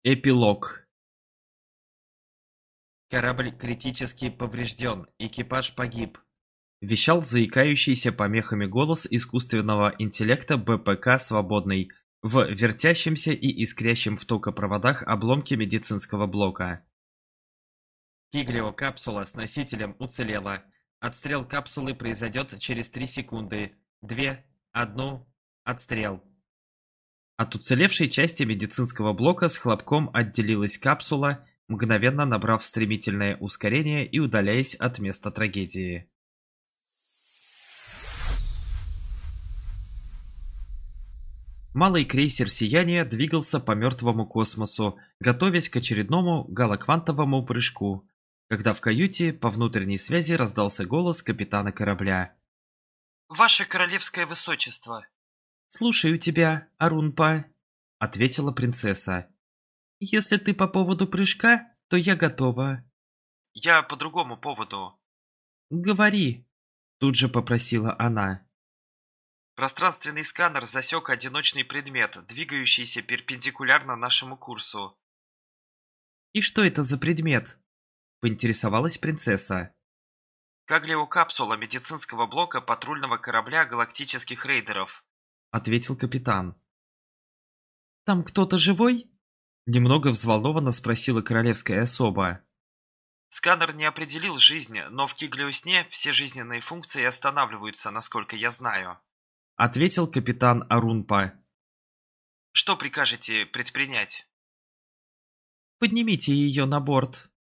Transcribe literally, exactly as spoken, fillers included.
Эпилог. Корабль критически поврежден, экипаж погиб. Вещал заикающийся помехами голос искусственного интеллекта БПК «Свободный» в вертящемся и искрящем в токопроводах обломке медицинского блока. Киглио-капсула с носителем уцелела. Отстрел капсулы произойдет через три секунды. Две, одну, отстрел. От уцелевшей части медицинского блока с хлопком отделилась капсула, мгновенно набрав стремительное ускорение и удаляясь от места трагедии. Малый крейсер «Сияние» двигался по мертвому космосу, готовясь к очередному галоквантовому прыжку, когда в каюте по внутренней связи раздался голос капитана корабля. «Ваше королевское высочество!» «Слушаю тебя, Арунпа», — ответила принцесса. «Если ты по поводу прыжка, то я готова». «Я по другому поводу». «Говори», — тут же попросила она. Пространственный сканер засек одиночный предмет, двигающийся перпендикулярно нашему курсу. «И что это за предмет?» — поинтересовалась принцесса. «Каглиокапсула медицинского блока патрульного корабля галактических рейдеров», — ответил капитан. «Там кто-то живой?» — немного взволнованно спросила королевская особа. «Сканер не определил жизнь, но в Киглиосне все жизненные функции останавливаются, насколько я знаю», — ответил капитан Арунпа. «Что прикажете предпринять?» «Поднимите ее на борт»,